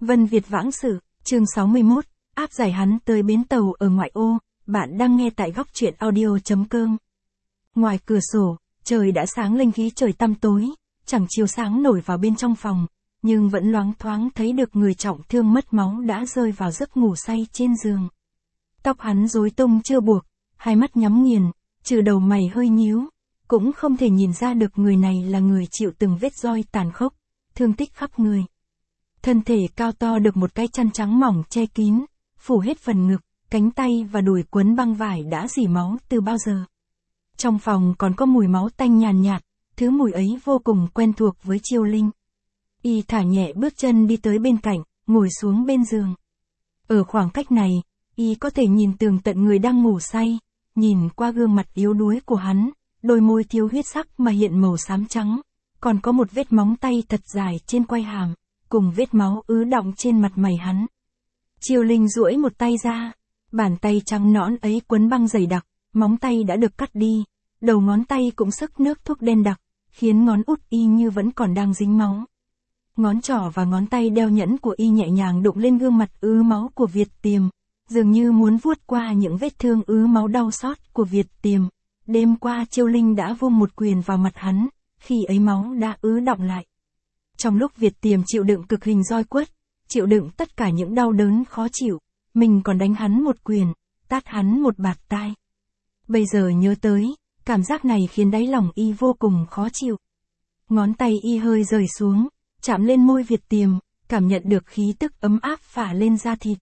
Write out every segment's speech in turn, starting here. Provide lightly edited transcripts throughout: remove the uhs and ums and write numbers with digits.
Vân Việt Vãng Sử, chương 61, áp giải hắn tới bến tàu ở ngoại ô, bạn đang nghe tại góc truyện audio.com. Ngoài cửa sổ, trời đã sáng lên, khí trời tăm tối, chẳng chiếu sáng nổi vào bên trong phòng, nhưng vẫn loáng thoáng thấy được người trọng thương mất máu đã rơi vào giấc ngủ say trên giường. Tóc hắn rối tung chưa buộc, hai mắt nhắm nghiền, trừ đầu mày hơi nhíu, cũng không thể nhìn ra được người này là người chịu từng vết roi tàn khốc, thương tích khắp người. Thân thể cao to được một cái chăn trắng mỏng che kín, phủ hết phần ngực, cánh tay và đùi quấn băng vải đã rỉ máu từ bao giờ. Trong phòng còn có mùi máu tanh nhàn nhạt, thứ mùi ấy vô cùng quen thuộc với Chiêu Linh. Y thả nhẹ bước chân đi tới bên cạnh, ngồi xuống bên giường. Ở khoảng cách này, Y có thể nhìn tường tận người đang ngủ say, nhìn qua gương mặt yếu đuối của hắn, đôi môi thiếu huyết sắc mà hiện màu xám trắng, còn có một vết móng tay thật dài trên quai hàm, cùng vết máu ứ đọng trên mặt mày hắn. Chiêu Linh duỗi một tay ra, bàn tay trắng nõn ấy quấn băng dày đặc, móng tay đã được cắt đi, đầu ngón tay cũng xức nước thuốc đen đặc, khiến ngón út Y như vẫn còn đang dính máu. Ngón trỏ và ngón tay đeo nhẫn của Y nhẹ nhàng đụng lên gương mặt ứ máu của Việt Tiềm, dường như muốn vuốt qua những vết thương ứ máu đau xót của Việt Tiềm. Đêm qua Chiêu Linh đã vung một quyền vào mặt hắn, khi ấy máu đã ứ đọng lại. Trong lúc Việt Tiềm chịu đựng cực hình roi quất, chịu đựng tất cả những đau đớn khó chịu, mình còn đánh hắn một quyền, tát hắn một bạt tai. Bây giờ nhớ tới, cảm giác này khiến đáy lòng Y vô cùng khó chịu. Ngón tay Y hơi rời xuống, chạm lên môi Việt Tiềm, cảm nhận được khí tức ấm áp phả lên da thịt.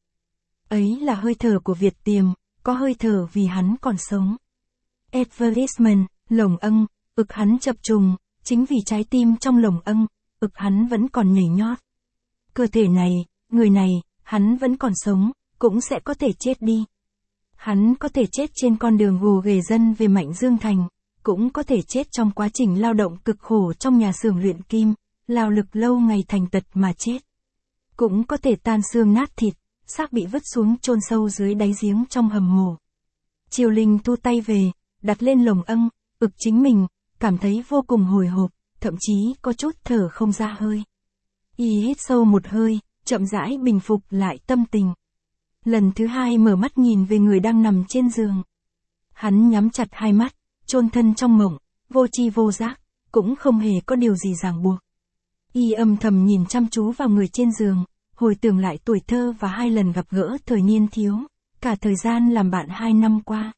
Ấy là hơi thở của Việt Tiềm, có hơi thở vì hắn còn sống. Advertisement, lồng âng, ực hắn chập trùng, chính vì trái tim trong lồng âng, ực hắn vẫn còn nhảy nhót. Cơ thể này, người này, hắn vẫn còn sống, cũng sẽ có thể chết đi. Hắn có thể chết trên con đường gồ ghề dân về Mạnh Dương Thành, cũng có thể chết trong quá trình lao động cực khổ trong nhà xưởng luyện kim, lao lực lâu ngày thành tật mà chết. Cũng có thể tan xương nát thịt, xác bị vứt xuống chôn sâu dưới đáy giếng trong hầm mồ. Chiêu Linh thu tay về, đặt lên lồng âng, ực chính mình, cảm thấy vô cùng hồi hộp, thậm chí có chút thở không ra hơi. Y hít sâu một hơi, chậm rãi bình phục lại tâm tình. Lần thứ hai mở mắt nhìn về người đang nằm trên giường. Hắn nhắm chặt hai mắt, chôn thân trong mộng, vô tri vô giác, cũng không hề có điều gì ràng buộc. Y âm thầm nhìn chăm chú vào người trên giường, hồi tưởng lại tuổi thơ và hai lần gặp gỡ thời niên thiếu, cả thời gian làm bạn 2 năm qua.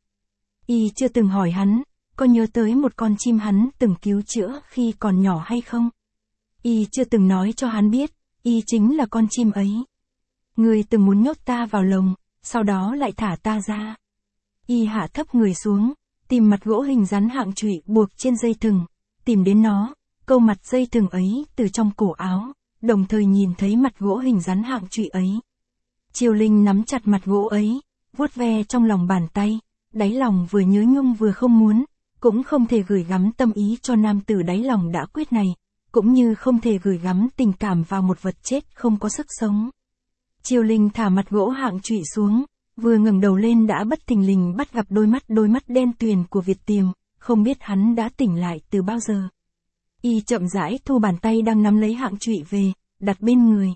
Y chưa từng hỏi hắn, có nhớ tới một con chim hắn từng cứu chữa khi còn nhỏ hay không? Y chưa từng nói cho hắn biết, Y chính là con chim ấy. Ngươi từng muốn nhốt ta vào lồng, sau đó lại thả ta ra. Y hạ thấp người xuống, tìm mặt gỗ hình rắn hạng trụy buộc trên dây thừng, tìm đến nó, câu mặt dây thừng ấy từ trong cổ áo, đồng thời nhìn thấy mặt gỗ hình rắn hạng trụy ấy. Chiêu Linh nắm chặt mặt gỗ ấy, vuốt ve trong lòng bàn tay, đáy lòng vừa nhớ nhung vừa không muốn, cũng không thể gửi gắm tâm ý cho nam tử đáy lòng đã quyết này, cũng như không thể gửi gắm tình cảm vào một vật chết không có sức sống. Chiêu Linh thả mặt gỗ hạng trụy xuống, vừa ngẩng đầu lên đã bất thình lình bắt gặp đôi mắt đen tuyền của Việt Tiềm, không biết hắn đã tỉnh lại từ bao giờ. Y chậm rãi thu bàn tay đang nắm lấy hạng trụy về, đặt bên người.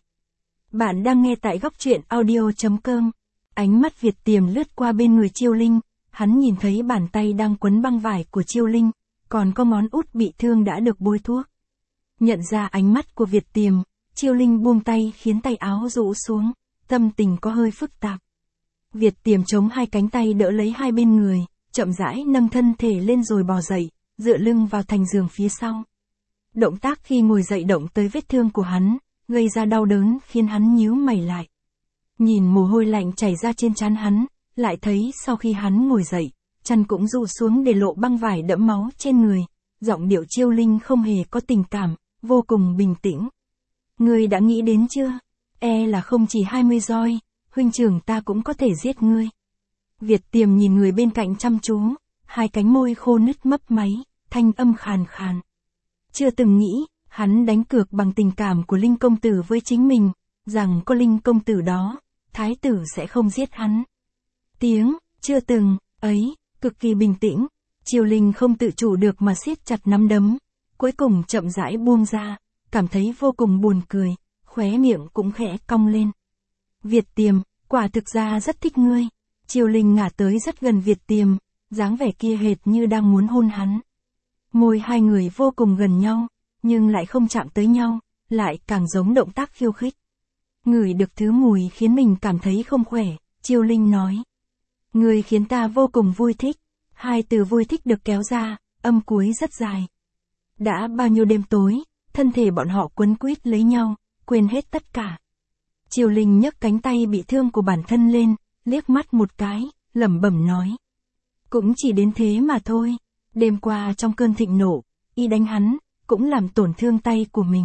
Bạn đang nghe tại góc truyện audio.com. Ánh mắt Việt Tiềm lướt qua bên người Chiêu Linh, hắn nhìn thấy bàn tay đang quấn băng vải của Chiêu Linh, còn có ngón út bị thương đã được bôi thuốc. Nhận ra ánh mắt của Việt Tiềm, Chiêu Linh buông tay khiến tay áo rũ xuống, tâm tình có hơi phức tạp. Việt Tiềm chống hai cánh tay đỡ lấy hai bên người, chậm rãi nâng thân thể lên rồi bò dậy, dựa lưng vào thành giường phía sau. Động tác khi ngồi dậy động tới vết thương của hắn, gây ra đau đớn khiến hắn nhíu mày lại. Nhìn mồ hôi lạnh chảy ra trên trán hắn, lại thấy sau khi hắn ngồi dậy, chân cũng rụ xuống để lộ băng vải đẫm máu trên người. Giọng điệu Chiêu Linh không hề có tình cảm, vô cùng bình tĩnh. Ngươi đã nghĩ đến chưa? E là không chỉ 20 roi, huynh trưởng ta cũng có thể giết ngươi. Việt Tiềm nhìn người bên cạnh chăm chú, hai cánh môi khô nứt mấp máy, thanh âm khàn khàn. Chưa từng nghĩ, hắn đánh cược bằng tình cảm của Linh công tử với chính mình, rằng có Linh công tử đó, thái tử sẽ không giết hắn. Tiếng, chưa từng, ấy, cực kỳ bình tĩnh, Chiêu Linh không tự chủ được mà siết chặt nắm đấm, cuối cùng chậm rãi buông ra, cảm thấy vô cùng buồn cười, khóe miệng cũng khẽ cong lên. Việt Tiềm, quả thực ra rất thích ngươi. Triều Linh ngả tới rất gần Việt Tiềm, dáng vẻ kia hệt như đang muốn hôn hắn. Môi hai người vô cùng gần nhau, nhưng lại không chạm tới nhau, lại càng giống động tác khiêu khích. Ngửi được thứ mùi khiến mình cảm thấy không khỏe, Triều Linh nói. Ngươi khiến ta vô cùng vui thích. Hai từ vui thích được kéo ra, âm cuối rất dài. Đã bao nhiêu đêm tối, thân thể bọn họ quấn quýt lấy nhau, quên hết tất cả. Triều Linh nhấc cánh tay bị thương của bản thân lên, liếc mắt một cái, lẩm bẩm nói. Cũng chỉ đến thế mà thôi. Đêm qua trong cơn thịnh nộ, y đánh hắn, cũng làm tổn thương tay của mình.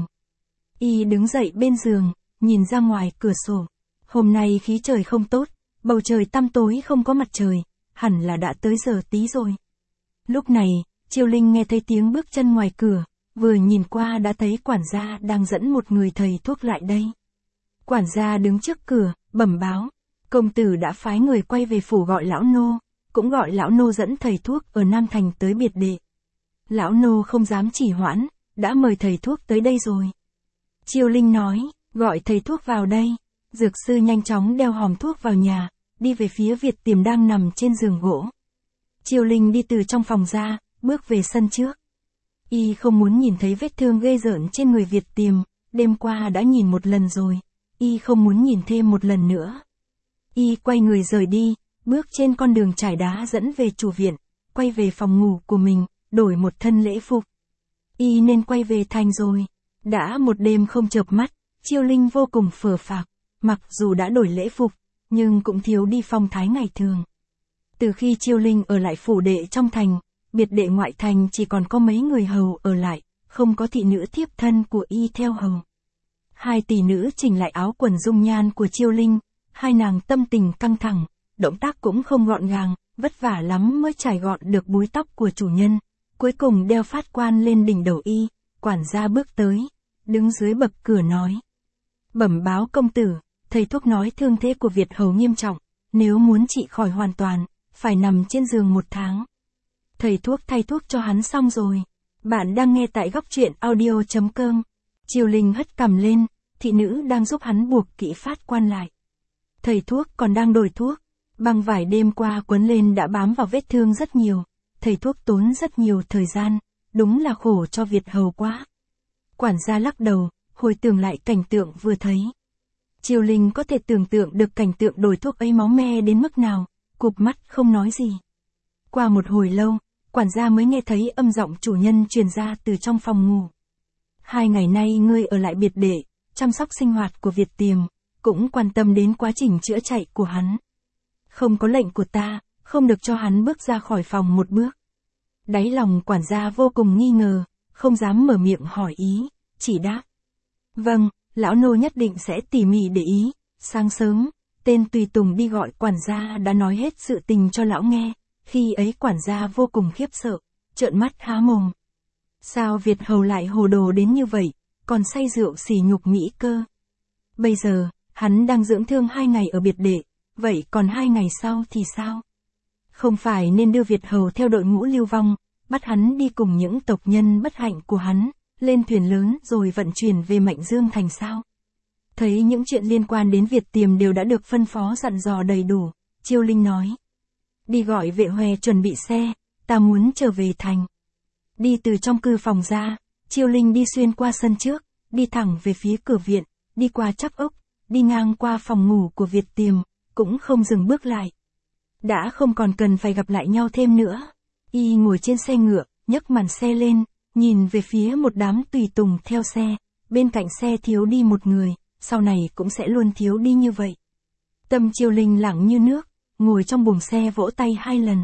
Y đứng dậy bên giường, nhìn ra ngoài cửa sổ. Hôm nay khí trời không tốt, bầu trời tăm tối không có mặt trời, hẳn là đã tới giờ tí rồi. Lúc này, Triều Linh nghe thấy tiếng bước chân ngoài cửa, vừa nhìn qua đã thấy quản gia đang dẫn một người thầy thuốc lại đây. Quản gia đứng trước cửa, bẩm báo. Công tử đã phái người quay về phủ gọi lão nô, cũng gọi lão nô dẫn thầy thuốc ở Nam Thành tới biệt đệ. Lão nô không dám trì hoãn, đã mời thầy thuốc tới đây rồi. Triều Linh nói, gọi thầy thuốc vào đây. Dược sư nhanh chóng đeo hòm thuốc vào nhà, đi về phía Việt Tiềm đang nằm trên giường gỗ. Triều Linh đi từ trong phòng ra, bước về sân trước. Y không muốn nhìn thấy vết thương ghê rợn trên người Việt Tiềm, đêm qua đã nhìn một lần rồi, y không muốn nhìn thêm một lần nữa. Y quay người rời đi, bước trên con đường trải đá dẫn về chủ viện, quay về phòng ngủ của mình, đổi một thân lễ phục. Y nên quay về thành rồi. Đã một đêm không chợp mắt, Triều Linh vô cùng phờ phạc, mặc dù đã đổi lễ phục, nhưng cũng thiếu đi phong thái ngày thường. Từ khi Triều Linh ở lại phủ đệ trong thành, biệt đệ ngoại thành chỉ còn có mấy người hầu ở lại, không có thị nữ thiếp thân của y theo hầu. Hai tỷ nữ chỉnh lại áo quần dung nhan của Triều Linh, hai nàng tâm tình căng thẳng, động tác cũng không gọn gàng, vất vả lắm mới trải gọn được búi tóc của chủ nhân, cuối cùng đeo phát quan lên đỉnh đầu y. Quản gia bước tới, đứng dưới bậc cửa nói. Bẩm báo công tử, thầy thuốc nói thương thế của Việt hầu nghiêm trọng, nếu muốn trị khỏi hoàn toàn, phải nằm trên giường 1 tháng. Thầy thuốc thay thuốc cho hắn xong rồi. Bạn đang nghe tại góc truyện audio.com. Triều Linh hất cằm lên, thị nữ đang giúp hắn buộc kỹ phát quan lại. Thầy thuốc còn đang đổi thuốc, băng vải đêm qua quấn lên đã bám vào vết thương rất nhiều, thầy thuốc tốn rất nhiều thời gian, đúng là khổ cho Việt hầu quá. Quản gia lắc đầu, hồi tưởng lại cảnh tượng vừa thấy. Triều Linh có thể tưởng tượng được cảnh tượng đổi thuốc ấy máu me đến mức nào, cụp mắt không nói gì. Qua một hồi lâu, quản gia mới nghe thấy âm giọng chủ nhân truyền ra từ trong phòng ngủ. 2 ngày nay ngươi ở lại biệt đệ, chăm sóc sinh hoạt của Việt Tiềm, cũng quan tâm đến quá trình chữa chạy của hắn. Không có lệnh của ta, không được cho hắn bước ra khỏi phòng một bước. Đáy lòng quản gia vô cùng nghi ngờ, không dám mở miệng hỏi ý, chỉ đáp. Vâng, lão nô nhất định sẽ tỉ mỉ để ý. Sáng sớm, tên tùy tùng đi gọi quản gia đã nói hết sự tình cho lão nghe, khi ấy quản gia vô cùng khiếp sợ, trợn mắt há mồm. Sao Việt hầu lại hồ đồ đến như vậy, còn say rượu sỉ nhục mỹ cơ. Bây giờ, hắn đang dưỡng thương 2 ngày ở biệt đệ, vậy còn 2 ngày sau thì sao? Không phải nên đưa Việt hầu theo đội ngũ lưu vong, bắt hắn đi cùng những tộc nhân bất hạnh của hắn, lên thuyền lớn rồi vận chuyển về Mạnh Dương thành sao? Thấy những chuyện liên quan đến Việt Tiềm đều đã được phân phó dặn dò đầy đủ, Triều Linh nói. Đi gọi vệ hòe chuẩn bị xe, ta muốn trở về thành. Đi từ trong cư phòng ra, Triều Linh đi xuyên qua sân trước, đi thẳng về phía cửa viện, đi qua trắc ốc, đi ngang qua phòng ngủ của Việt Tiềm, cũng không dừng bước lại. Đã không còn cần phải gặp lại nhau thêm nữa. Y ngồi trên xe ngựa, nhấc màn xe lên, nhìn về phía một đám tùy tùng theo xe, bên cạnh xe thiếu đi một người, sau này cũng sẽ luôn thiếu đi như vậy. Tâm Triều Linh lặng như nước, ngồi trong buồng xe vỗ tay 2 lần.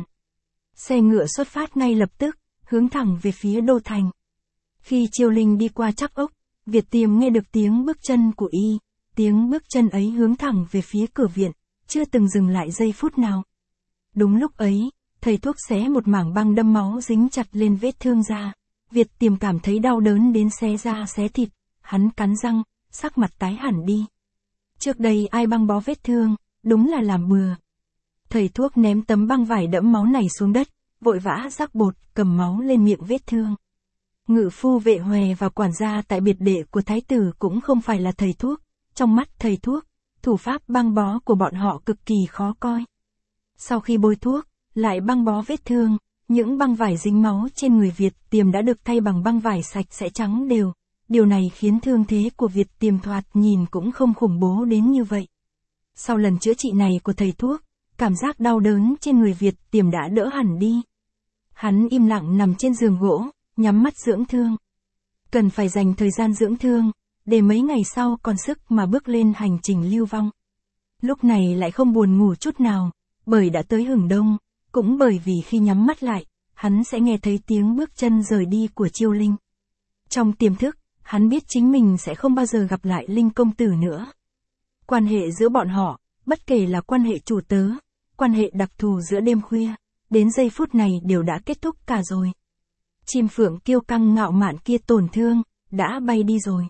Xe ngựa xuất phát ngay lập tức, hướng thẳng về phía đô thành. Khi Triều Linh đi qua trắc ốc, Việt Tiềm nghe được tiếng bước chân của y, tiếng bước chân ấy hướng thẳng về phía cửa viện, chưa từng dừng lại giây phút nào. Đúng lúc ấy, thầy thuốc xé một mảng băng đâm máu dính chặt lên vết thương da. Việt Tiềm cảm thấy đau đớn đến xé da xé thịt, hắn cắn răng, sắc mặt tái hẳn đi. Trước đây ai băng bó vết thương, đúng là làm bừa. Thầy thuốc ném tấm băng vải đẫm máu này xuống đất, vội vã rắc bột, cầm máu lên miệng vết thương. Ngự phu Vệ Hòe và quản gia tại biệt đệ của thái tử cũng không phải là thầy thuốc, trong mắt thầy thuốc, thủ pháp băng bó của bọn họ cực kỳ khó coi. Sau khi bôi thuốc, lại băng bó vết thương, những băng vải dính máu trên người Việt Tiềm đã được thay bằng băng vải sạch sẽ trắng đều. Điều này khiến thương thế của Việt Tiềm thoạt nhìn cũng không khủng bố đến như vậy. Sau lần chữa trị này của thầy thuốc, cảm giác đau đớn trên người Việt Tiềm đã đỡ hẳn đi. Hắn im lặng nằm trên giường gỗ, nhắm mắt dưỡng thương. Cần phải dành thời gian dưỡng thương, để mấy ngày sau còn sức mà bước lên hành trình lưu vong. Lúc này lại không buồn ngủ chút nào, bởi đã tới hừng đông, cũng bởi vì khi nhắm mắt lại, hắn sẽ nghe thấy tiếng bước chân rời đi của Chiêu Linh. Trong tiềm thức, hắn biết chính mình sẽ không bao giờ gặp lại Linh công tử nữa. Quan hệ giữa bọn họ, bất kể là quan hệ chủ tớ, quan hệ đặc thù giữa đêm khuya, đến giây phút này đều đã kết thúc cả rồi. Chim phượng kiêu căng ngạo mạn kia tổn thương, đã bay đi rồi.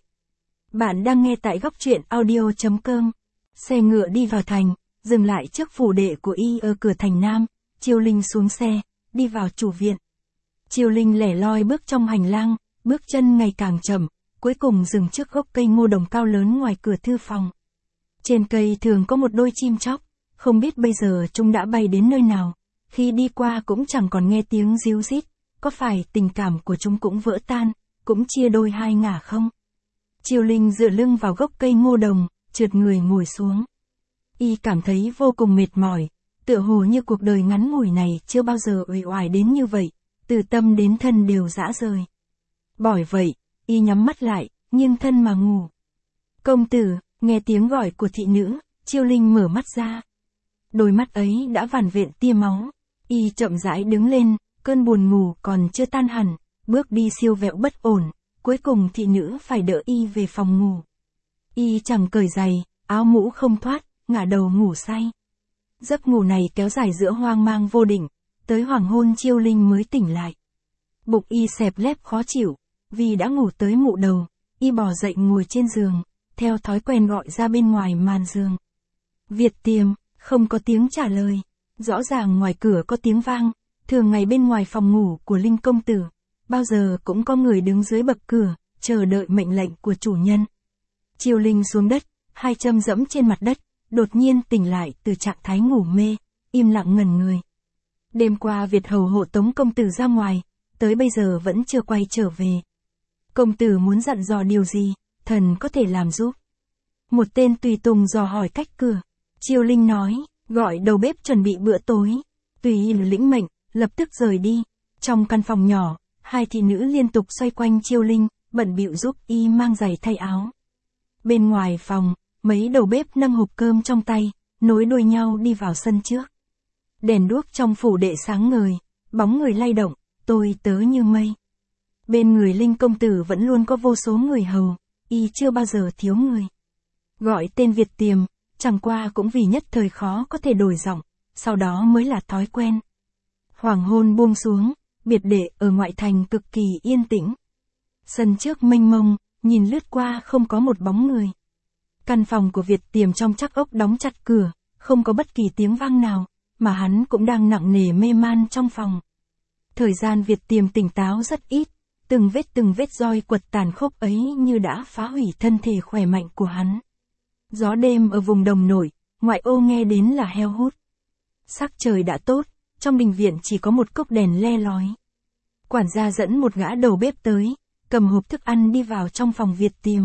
Bạn đang nghe tại góc truyện audio.com. Xe ngựa đi vào thành, dừng lại trước phủ đệ của y ở cửa thành Nam. Chiêu Linh xuống xe, đi vào chủ viện. Chiêu Linh lẻ loi bước trong hành lang, bước chân ngày càng chậm, cuối cùng dừng trước gốc cây ngô đồng cao lớn ngoài cửa thư phòng. Trên cây thường có một đôi chim chóc, không biết bây giờ chúng đã bay đến nơi nào, khi đi qua cũng chẳng còn nghe tiếng ríu rít, có phải tình cảm của chúng cũng vỡ tan, cũng chia đôi hai ngả không? Chiêu Linh dựa lưng vào gốc cây ngô đồng, trượt người ngồi xuống. Y cảm thấy vô cùng mệt mỏi, tựa hồ như cuộc đời ngắn ngủi này chưa bao giờ uể oải đến như vậy, từ tâm đến thân đều rã rời. Bởi vậy, y nhắm mắt lại, nghiêng thân mà ngủ. Công tử, nghe tiếng gọi của thị nữ, Chiêu Linh mở mắt ra. Đôi mắt ấy đã vằn vện tia máu, y chậm rãi đứng lên, cơn buồn ngủ còn chưa tan hẳn, bước đi siêu vẹo bất ổn, cuối cùng thị nữ phải đỡ y về phòng ngủ. Y chẳng cởi giày, áo mũ không thoát, ngả đầu ngủ say. Giấc ngủ này kéo dài giữa hoang mang vô định, tới hoàng hôn Chiêu Linh mới tỉnh lại. Bụng y xẹp lép khó chịu, vì đã ngủ tới mụ đầu, y bò dậy ngồi trên giường, theo thói quen gọi ra bên ngoài màn giường. Việt Tiềm, không có tiếng trả lời, rõ ràng ngoài cửa có tiếng vang, thường ngày bên ngoài phòng ngủ của Linh công tử, bao giờ cũng có người đứng dưới bậc cửa, chờ đợi mệnh lệnh của chủ nhân. Chiêu Linh xuống đất, hai chân dẫm trên mặt đất, đột nhiên tỉnh lại từ trạng thái ngủ mê, im lặng ngẩn người. Đêm qua Việt hầu hộ tống công tử ra ngoài, tới bây giờ vẫn chưa quay trở về. Công tử muốn dặn dò điều gì, thần có thể làm giúp. Một tên tùy tùng dò hỏi cách cửa. Chiêu Linh nói, gọi đầu bếp chuẩn bị bữa tối. Tùy lĩnh mệnh, lập tức rời đi. Trong căn phòng nhỏ, hai thị nữ liên tục xoay quanh Chiêu Linh, bận bịu giúp y mang giày thay áo. Bên ngoài phòng, mấy đầu bếp nâng hộp cơm trong tay, nối đuôi nhau đi vào sân trước. Đèn đuốc trong phủ đệ sáng ngời, bóng người lay động, tôi tớ như mây. Bên người Linh công tử vẫn luôn có vô số người hầu, y chưa bao giờ thiếu người. Gọi tên Việt Tiềm, chẳng qua cũng vì nhất thời khó có thể đổi giọng, sau đó mới là thói quen. Hoàng hôn buông xuống, biệt đệ ở ngoại thành cực kỳ yên tĩnh. Sân trước mênh mông, nhìn lướt qua không có một bóng người. Căn phòng của Việt Tiềm trong chắc ốc đóng chặt cửa, không có bất kỳ tiếng vang nào, mà hắn cũng đang nặng nề mê man trong phòng. Thời gian Việt Tiềm tỉnh táo rất ít, từng vết roi quật tàn khốc ấy như đã phá hủy thân thể khỏe mạnh của hắn. Gió đêm ở vùng đồng nổi, ngoại ô nghe đến là heo hút. Sắc trời đã tốt, trong đình viện chỉ có một cốc đèn le lói. Quản gia dẫn một gã đầu bếp tới, cầm hộp thức ăn đi vào trong phòng Việt Tiềm.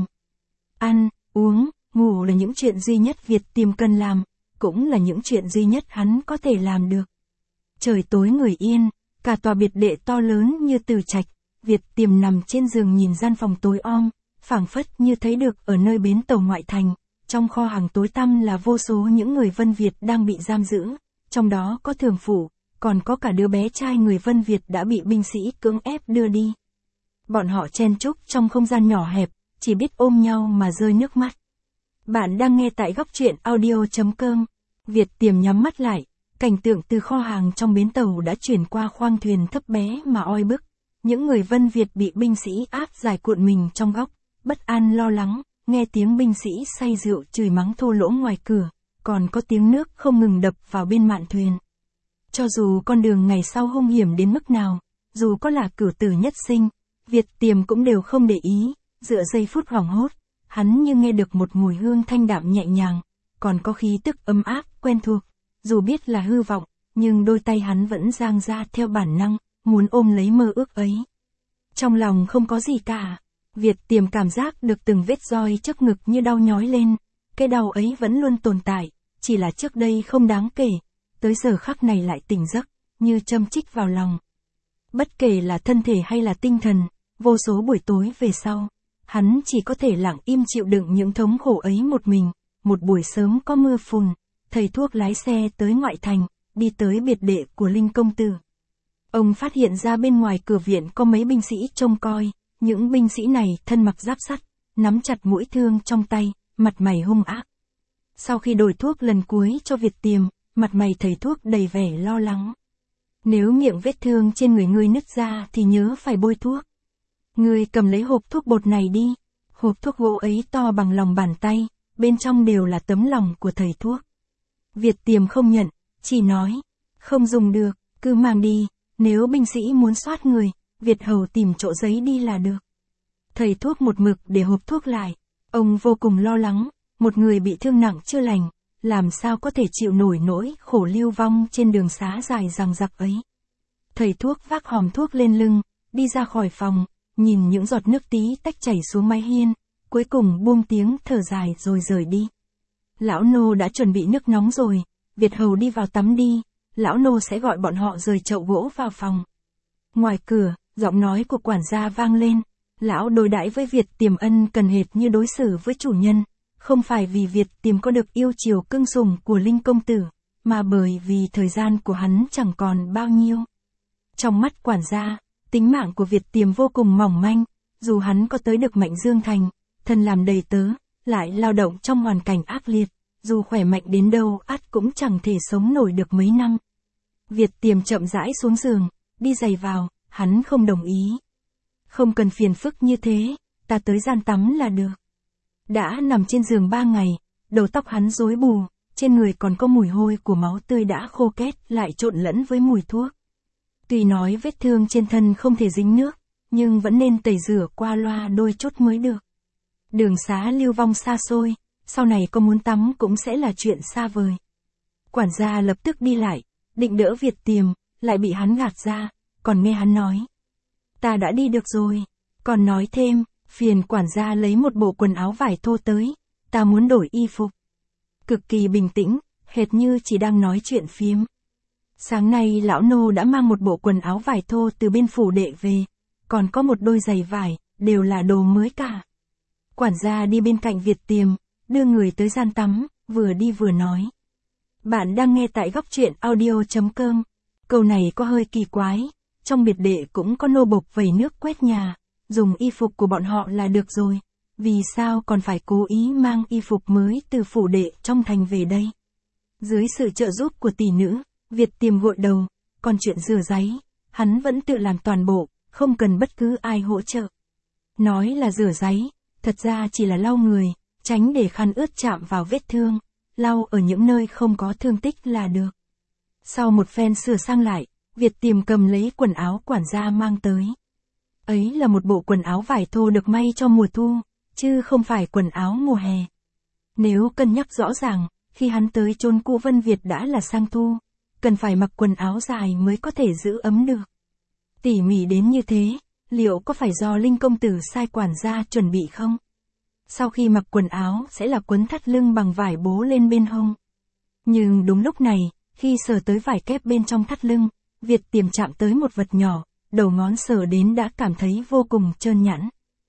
Ăn, uống, ngủ là những chuyện duy nhất Việt Tiềm cần làm, cũng là những chuyện duy nhất hắn có thể làm được. Trời tối người yên, cả tòa biệt đệ to lớn như từ trạch, Việt Tiềm nằm trên giường nhìn gian phòng tối om, phảng phất như thấy được ở nơi bến tàu ngoại thành, trong kho hàng tối tăm là vô số những người Vân Việt đang bị giam giữ, trong đó có thường phủ, còn có cả đứa bé trai người Vân Việt đã bị binh sĩ cưỡng ép đưa đi. Bọn họ chen chúc trong không gian nhỏ hẹp, chỉ biết ôm nhau mà rơi nước mắt. Bạn đang nghe tại góc truyện audio.com. Việt Tiềm nhắm mắt lại, cảnh tượng từ kho hàng trong bến tàu đã chuyển qua khoang thuyền thấp bé mà oi bức. Những người Vân Việt bị binh sĩ áp giải cuộn mình trong góc, bất an lo lắng, nghe tiếng binh sĩ say rượu chửi mắng thô lỗ ngoài cửa, còn có tiếng nước không ngừng đập vào bên mạn thuyền. Cho dù con đường ngày sau hung hiểm đến mức nào, dù có là cửu tử nhất sinh, Việt Tiềm cũng đều không để ý, dựa giây phút hoảng hốt, hắn như nghe được một mùi hương thanh đạm nhẹ nhàng, còn có khí tức ấm áp, quen thuộc, dù biết là hư vọng, nhưng đôi tay hắn vẫn dang ra theo bản năng, muốn ôm lấy mơ ước ấy. Trong lòng không có gì cả, Việt Tiềm cảm giác được từng vết roi trước ngực như đau nhói lên, cái đau ấy vẫn luôn tồn tại, chỉ là trước đây không đáng kể, tới giờ khắc này lại tỉnh giấc, như châm chích vào lòng. Bất kể là thân thể hay là tinh thần, vô số buổi tối về sau, hắn chỉ có thể lặng im chịu đựng những thống khổ ấy một mình. Một buổi sớm có mưa phùn, thầy thuốc lái xe tới ngoại thành, đi tới biệt đệ của Linh công tử. Ông phát hiện ra bên ngoài cửa viện có mấy binh sĩ trông coi, những binh sĩ này thân mặc giáp sắt, nắm chặt mũi thương trong tay, mặt mày hung ác. Sau khi đổi thuốc lần cuối cho Việt Tiềm, mặt mày thầy thuốc đầy vẻ lo lắng. Nếu miệng vết thương trên người ngươi nứt ra thì nhớ phải bôi thuốc. Ngươi cầm lấy hộp thuốc bột này đi. Hộp thuốc gỗ ấy to bằng lòng bàn tay, bên trong đều là tấm lòng của thầy thuốc. Việt Tiềm không nhận, chỉ nói, không dùng được, cứ mang đi, nếu binh sĩ muốn soát người, Việt hầu tìm chỗ giấy đi là được. Thầy thuốc một mực để hộp thuốc lại, ông vô cùng lo lắng, một người bị thương nặng chưa lành, làm sao có thể chịu nổi nỗi khổ lưu vong trên đường xá dài dằng dặc ấy. Thầy thuốc vác hòm thuốc lên lưng, đi ra khỏi phòng, nhìn những giọt nước tí tách chảy xuống mái hiên, cuối cùng buông tiếng thở dài rồi rời đi. Lão nô đã chuẩn bị nước nóng rồi, Việt hầu đi vào tắm đi, lão nô sẽ gọi bọn họ rời chậu gỗ vào phòng. Ngoài cửa, giọng nói của quản gia vang lên, lão đối đãi với Việt Tiềm ân cần hệt như đối xử với chủ nhân, không phải vì Việt Tiềm có được yêu chiều cưng sủng của Linh công tử, mà bởi vì thời gian của hắn chẳng còn bao nhiêu. Trong mắt quản gia, tính mạng của Việt Tiềm vô cùng mỏng manh, dù hắn có tới được Mạnh Dương Thành, thân làm đầy tớ, lại lao động trong hoàn cảnh ác liệt, dù khỏe mạnh đến đâu ắt cũng chẳng thể sống nổi được mấy năm. Việt Tiềm chậm rãi xuống giường, đi giày vào, hắn không đồng ý. Không cần phiền phức như thế, ta tới gian tắm là được. Đã nằm trên giường 3 ngày, đầu tóc hắn rối bù, trên người còn có mùi hôi của máu tươi đã khô két lại trộn lẫn với mùi thuốc. Tuy nói vết thương trên thân không thể dính nước, nhưng vẫn nên tẩy rửa qua loa đôi chút mới được. Đường xá lưu vong xa xôi, sau này có muốn tắm cũng sẽ là chuyện xa vời. Quản gia lập tức đi lại, định đỡ Việt Tiềm, lại bị hắn gạt ra, còn nghe hắn nói. Ta đã đi được rồi, còn nói thêm, phiền quản gia lấy một bộ quần áo vải thô tới, ta muốn đổi y phục. Cực kỳ bình tĩnh, hệt như chỉ đang nói chuyện phiếm. Sáng nay lão nô đã mang một bộ quần áo vải thô từ bên phủ đệ về, còn có một đôi giày vải, đều là đồ mới cả. Quản gia đi bên cạnh Việt Tiềm, đưa người tới gian tắm, vừa đi vừa nói. Bạn đang nghe tại góc truyện audio.com. Câu này có hơi kỳ quái, trong biệt đệ cũng có nô bộc vẩy nước quét nhà, dùng y phục của bọn họ là được rồi, vì sao còn phải cố ý mang y phục mới từ phủ đệ trong thành về đây? Dưới sự trợ giúp của tỷ nữ, Việt Tiềm gội đầu, còn chuyện rửa giấy, hắn vẫn tự làm toàn bộ, không cần bất cứ ai hỗ trợ. Nói là rửa giấy, thật ra chỉ là lau người, tránh để khăn ướt chạm vào vết thương, lau ở những nơi không có thương tích là được. Sau một phen sửa sang lại, Việt Tiềm cầm lấy quần áo quản gia mang tới. Ấy là một bộ quần áo vải thô được may cho mùa thu, chứ không phải quần áo mùa hè. Nếu cân nhắc rõ ràng, khi hắn tới chốn cũ Vân Việt đã là sang thu, cần phải mặc quần áo dài mới có thể giữ ấm được. Tỉ mỉ đến như thế, liệu có phải do Linh công tử sai quản gia chuẩn bị không? Sau khi mặc quần áo sẽ là quấn thắt lưng bằng vải bố lên bên hông. Nhưng đúng lúc này, khi sờ tới vải kép bên trong thắt lưng, Việt Tiềm chạm tới một vật nhỏ, đầu ngón sờ đến đã cảm thấy vô cùng trơn nhẵn.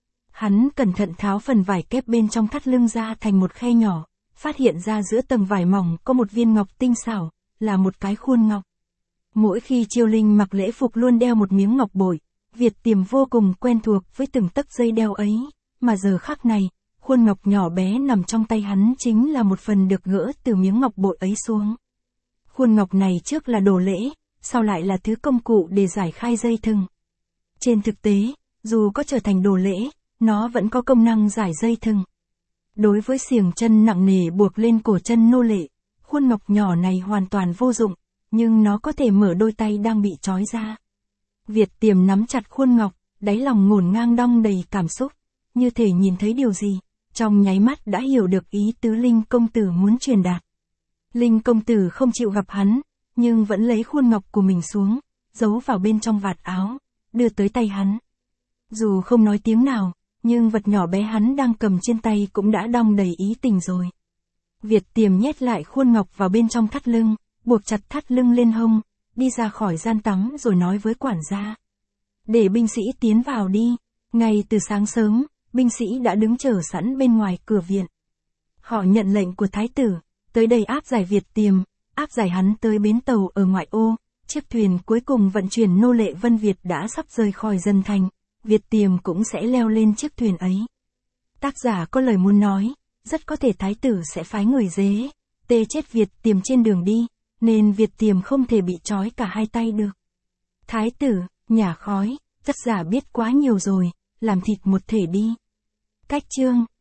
Hắn cẩn thận tháo phần vải kép bên trong thắt lưng ra thành một khe nhỏ, phát hiện ra giữa tầng vải mỏng có một viên ngọc tinh xảo, là một cái khuôn ngọc. Mỗi khi Chiêu Linh mặc lễ phục luôn đeo một miếng ngọc bội, Việt Tiềm vô cùng quen thuộc với từng tấc dây đeo ấy, mà giờ khắc này, khuôn ngọc nhỏ bé nằm trong tay hắn chính là một phần được gỡ từ miếng ngọc bội ấy xuống. Khuôn ngọc này trước là đồ lễ, sau lại là thứ công cụ để giải khai dây thừng. Trên thực tế, dù có trở thành đồ lễ, nó vẫn có công năng giải dây thừng. Đối với xiềng chân nặng nề buộc lên cổ chân nô lệ, khuôn ngọc nhỏ này hoàn toàn vô dụng, nhưng nó có thể mở đôi tay đang bị trói ra. Việt Tiềm nắm chặt khuôn ngọc, đáy lòng ngổn ngang đong đầy cảm xúc, như thể nhìn thấy điều gì, trong nháy mắt đã hiểu được ý tứ Linh công tử muốn truyền đạt. Linh công tử không chịu gặp hắn, nhưng vẫn lấy khuôn ngọc của mình xuống, giấu vào bên trong vạt áo, đưa tới tay hắn. Dù không nói tiếng nào, nhưng vật nhỏ bé hắn đang cầm trên tay cũng đã đong đầy ý tình rồi. Việt Tiềm nhét lại khuôn ngọc vào bên trong thắt lưng, buộc chặt thắt lưng lên hông, đi ra khỏi gian tắm rồi nói với quản gia. Để binh sĩ tiến vào đi. Ngay từ sáng sớm, binh sĩ đã đứng chờ sẵn bên ngoài cửa viện. Họ nhận lệnh của thái tử, tới đây áp giải Việt Tiềm, áp giải hắn tới bến tàu ở ngoại ô. Chiếc thuyền cuối cùng vận chuyển nô lệ Vân Việt đã sắp rời khỏi dân thành, Việt Tiềm cũng sẽ leo lên chiếc thuyền ấy. Tác giả có lời muốn nói, rất có thể thái tử sẽ phái người dế, tê chết Việt Tiềm trên đường đi, nên Việt Tiềm không thể bị trói cả hai tay được. Thái tử, nhả khói, tác giả biết quá nhiều rồi, làm thịt một thể đi. Cách chương